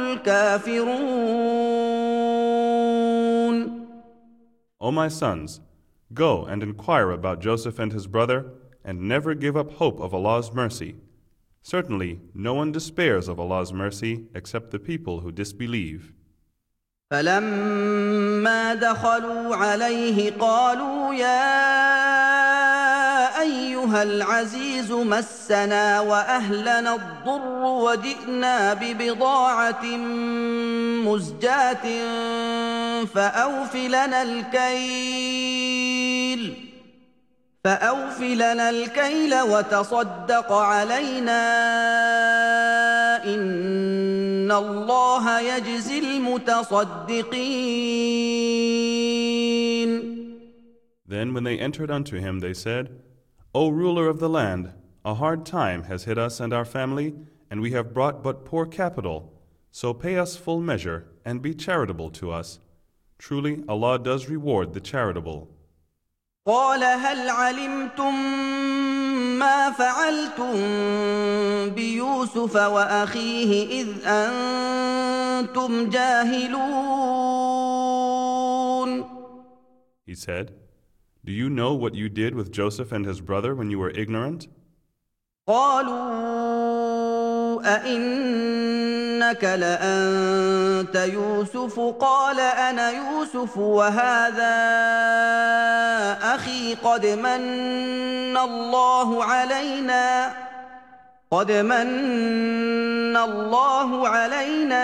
الكافرون. O my sons, go and inquire about Joseph and his brother, and never give up hope of Allah's mercy. Certainly, no one despairs of Allah's mercy except the people who disbelieve. فلما دخلوا عليه قالوا يا أيها العزيز مسنا وأهلنا الضر وجئنا ببضاعة مزجاة فأوف لنا الكيل وتصدق علينا إن الله يجزي المتصدقين. Then when they entered unto him, they said, O ruler of the land, a hard time has hit us and our family, and we have brought but poor capital. So pay us full measure and be charitable to us. Truly Allah does reward the charitable. قال هل علمتم ما فعلتم بيوسف وأخيه إذ أنتم جاهلون. He said, Do you know what you did with Joseph and his brother when you were ignorant? قالوا أئنك إنك لأنت يوسف قال أنا يوسف وهذا أخي قد من الله علينا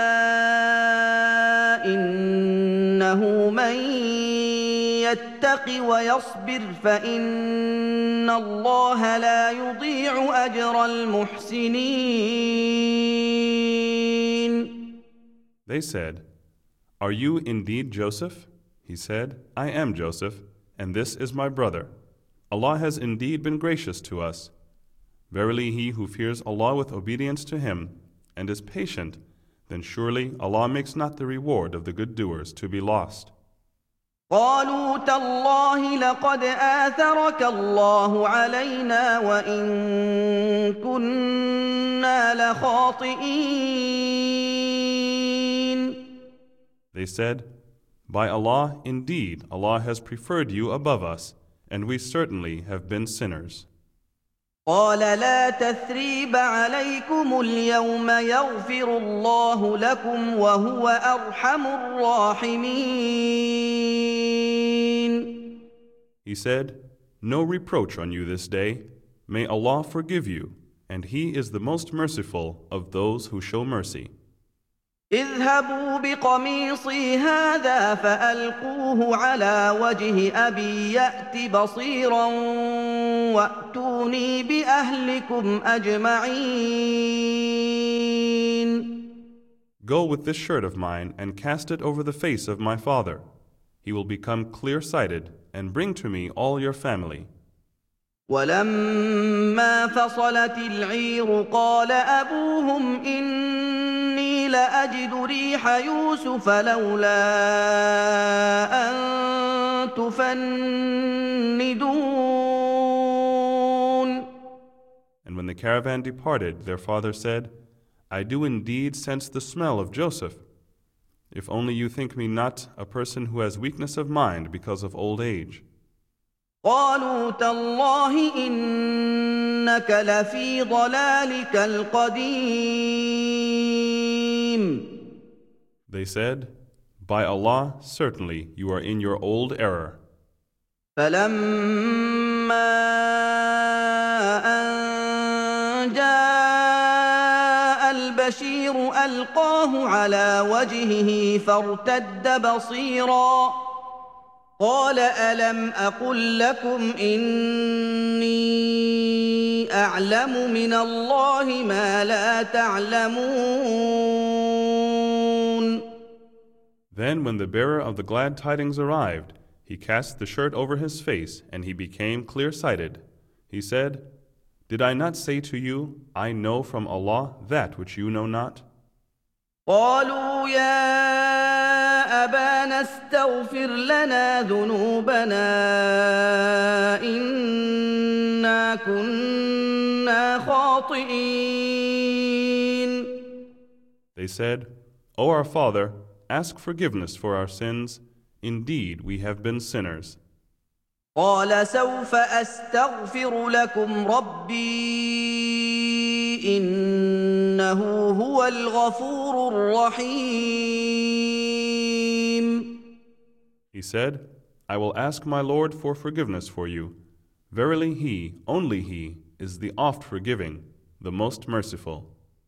إنه من يتق ويصبر فإن الله لا يضيع أجر المحسنين. They said, "Are you indeed Joseph?" He said, "I am Joseph, and this is my brother. Allah has indeed been gracious to us. Verily, he who fears Allah with obedience to Him and is patient, then surely Allah makes not the reward of the good doers to be lost." قالوا تالله لقد آثرك الله علينا وإن كنا لخاطئين. They said, "By Allah, indeed, Allah has preferred you above us, and we certainly have been sinners." قال لا تثريب عليكم اليوم يغفر الله لكم وهو أرحم الراحمين. He said, "No reproach on you this day. May Allah forgive you, and He is the most merciful of those who show mercy." اذهبوا بقميصي هذا فألقوه على وجه أبي يأت بصيرا وأتوني بأهلكم أجمعين. Go with this shirt of mine and cast it over the face of my father. He will become clear-sighted, and bring to me all your family. ولما فصلت العير قال أبوهم إني لأجد ريح يوسف لولا أن تفندون. And when the caravan departed, their father said, "I do indeed sense the smell of Joseph. If only you think me not a person who has weakness of mind because of old age." قالوا تالله إنك لفي ضلالك القديم. They said, "By Allah, certainly you are in your old error." فلما أن جاء البشير ألقاه على وجهه فارتد بصيرا قال ألم أقل لكم إني أعلم من الله ما لا تعلمون. Then when the bearer of the glad tidings arrived, he cast the shirt over his face, and he became clear-sighted. He said, "Did I not say to you, I know from Allah that which you know not?" قالوا يا أبانا استغفر لنا ذنوبنا إنا كنا خاطئين. They said, "O our father, ask forgiveness for our sins. Indeed, we have been sinners." قال سوف أستغفر لكم ربي إنه هو الغفور الرحيم. He said, "I will ask my Lord for forgiveness for you. Verily He, only He, is the oft-forgiving, the most merciful."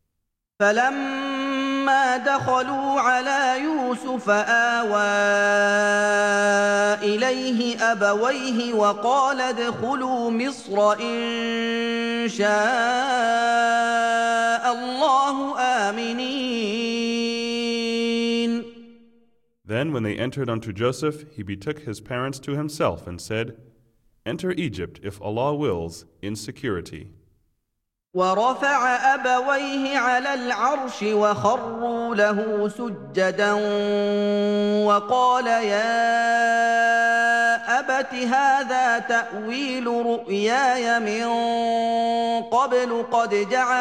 فلما دخلوا على يوسف آوى إليه أبويه وقال ادخلوا مصر إن شاء الله آمنين. Then when they entered unto Joseph, he betook his parents to himself and said, "Enter Egypt, if Allah wills, in security." ورفع أبويه على العرش وخروا له سجدا وقال يا أبت هذا تأويل رؤياي من قبل قد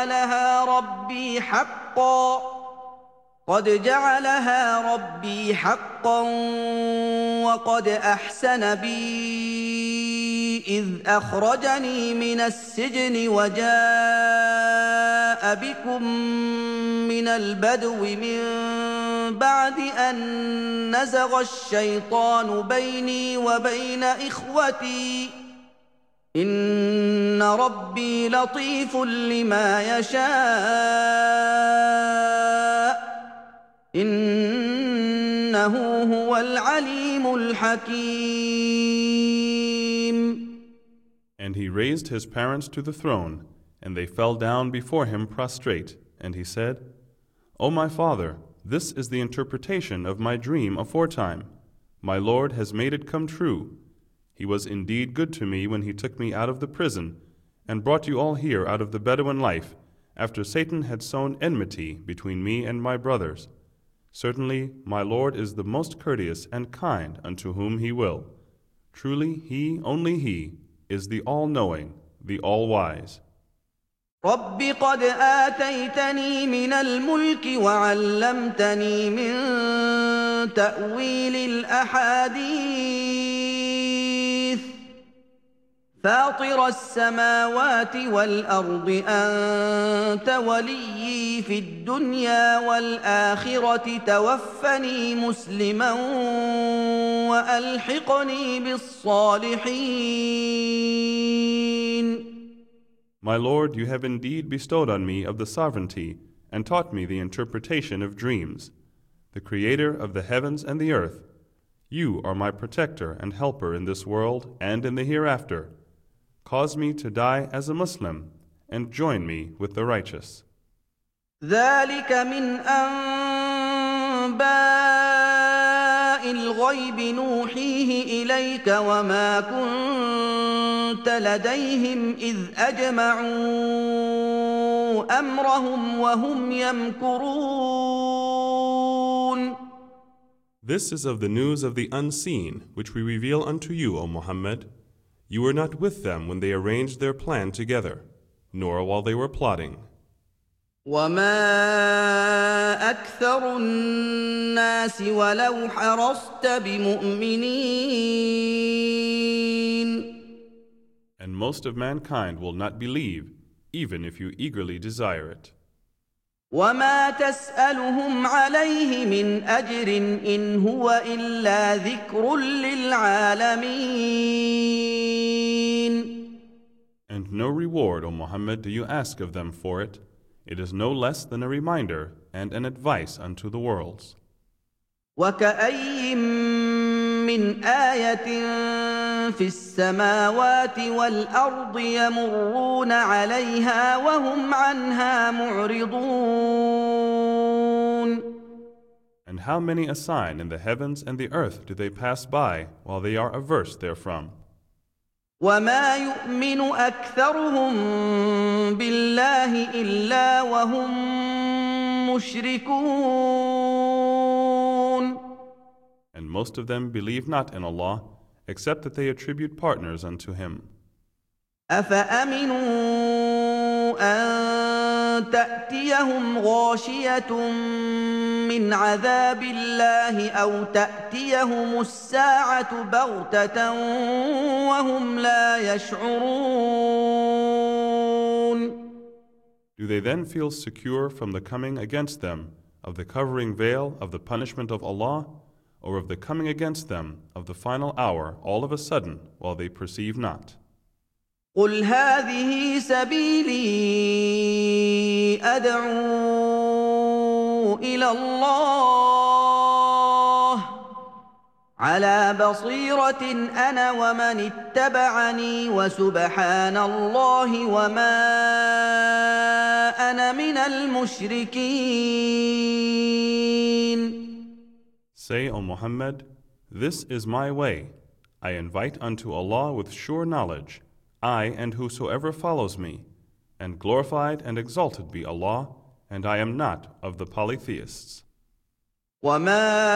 جعلها ربي حقا وقد أحسن بي إذ أخرجني من السجن وجاء بكم من البدو من بعد أن نزغ الشيطان بيني وبين إخوتي إن ربي لطيف لما يشاء إنه هو العليم الحكيم. And he raised his parents to the throne, and they fell down before him prostrate. And he said, O my father, this is the interpretation of my dream aforetime. My Lord has made it come true. He was indeed good to me when he took me out of the prison, and brought you all here out of the Bedouin life, after Satan had sown enmity between me and my brothers. Certainly, my Lord is the most courteous and kind unto whom he will. Truly, he, only he, is the all-knowing, the all-wise. رب قد آتيتني من الملك وعلمتني من تأويل الأحاديث فاطر السماوات والأرض أنت وليي في الدنيا والآخرة توفني مسلما وألحقني بالصالحين. My Lord, you have indeed bestowed on me of the sovereignty and taught me the interpretation of dreams. The Creator of the heavens and the earth, you are my protector and helper in this world and in the hereafter. Cause me to die as a Muslim and join me with the righteous. ذلك من أنباء الغيب نوحيه إليك وما كنت لديهم إذ أجمعوا أمرهم وهم يمكرون. This is of the news of the unseen, which we reveal unto you, O Muhammad. You were not with them when they arranged their plan together, nor while they were plotting. وما أكثر الناس ولو حرصت بمؤمنين. And most of mankind will not believe, even if you eagerly desire it. وما تسألهم عليه من أجر إن هو إلا ذكر للعالمين. And no reward, O Muhammad, do you ask of them for it. It is no less than a reminder and an advice unto the worlds. وكأي من آية في السماوات والأرض يمرون عليها وهم عنها معرضون. And how many a sign in the heavens and the earth do they pass by while they are averse therefrom? وما يؤمن أكثرهم بالله إلا وهم مشركون. And most of them believe not in Allah, except that they attribute partners unto Him. أفأمنوا أن تأتيهم غاشية من عذاب الله أو تأتيهم الساعة بغتة وهم لا يشعرون. Do they then feel secure from the coming against them of the covering veil of the punishment of Allah, or of the coming against them of the final hour all of a sudden while they perceive not? قل هذه سبيلي أدعو إلى الله على بصيرة أنا ومن اتبعني وسبحان الله وما أنا من المشركين. Say, O Muhammad, this is my way. I invite unto Allah with sure knowledge, I and whosoever follows me, and glorified and exalted be Allah, and I am not of the polytheists. وما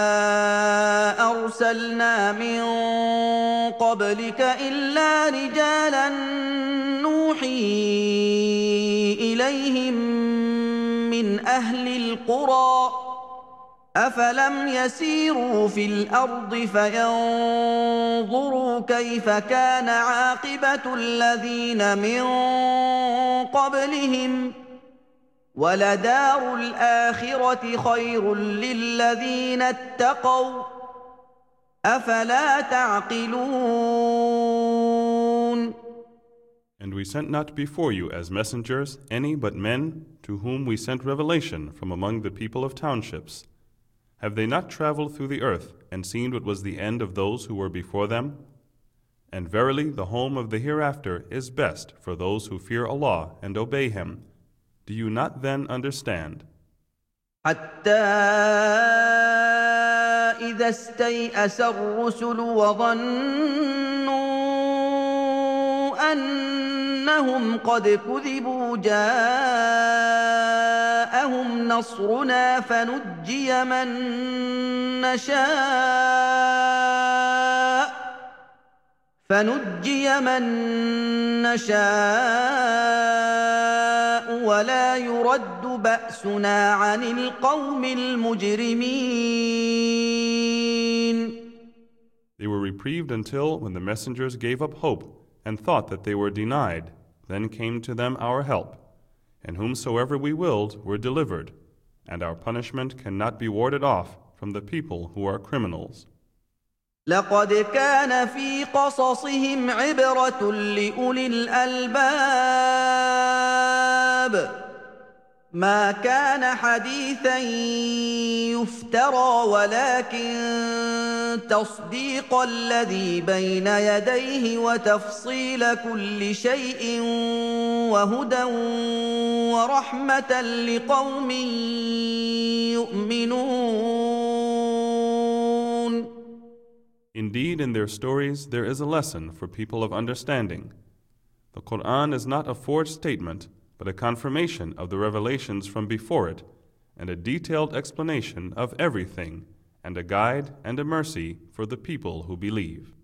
أرسلنا من قبلك إلا رجالا نوحي إليهم من أهل القرى أفلم يسيروا في الأرض فينظروا كيف كان عاقبة الذين من قبلهم ولدار الآخرة خير للذين اتقوا أفلا تعقلون. And we sent not before you as messengers any but men to whom we sent revelation from among the people of townships. Have they not traveled through the earth and seen what was the end of those who were before them? And verily the home of the hereafter is best for those who fear Allah and obey Him. Do you not then understand? حتى إذا استيأس الرسل وظنوا أنهم قد كذبوا جاءهم نصرنا فنجي من نشاء ولا يرد بأسنا عن القوم المجرمين. They were reprieved until when the messengers gave up hope and thought that they were denied, then came to them our help, and whomsoever we willed were delivered, and our punishment cannot be warded off from the people who are criminals. لقد كان في قصصهم عبرة لأولي الألباب ما كان حديثا يفترى ولكن تصديق الذي بين يديه وتفصيل كل شيء وهدى ورحمة لقوم يؤمنون. Indeed, in their stories there is a lesson for people of understanding. The Quran is not a forged statement, but a confirmation of the revelations from before it, and a detailed explanation of everything, and a guide and a mercy for the people who believe.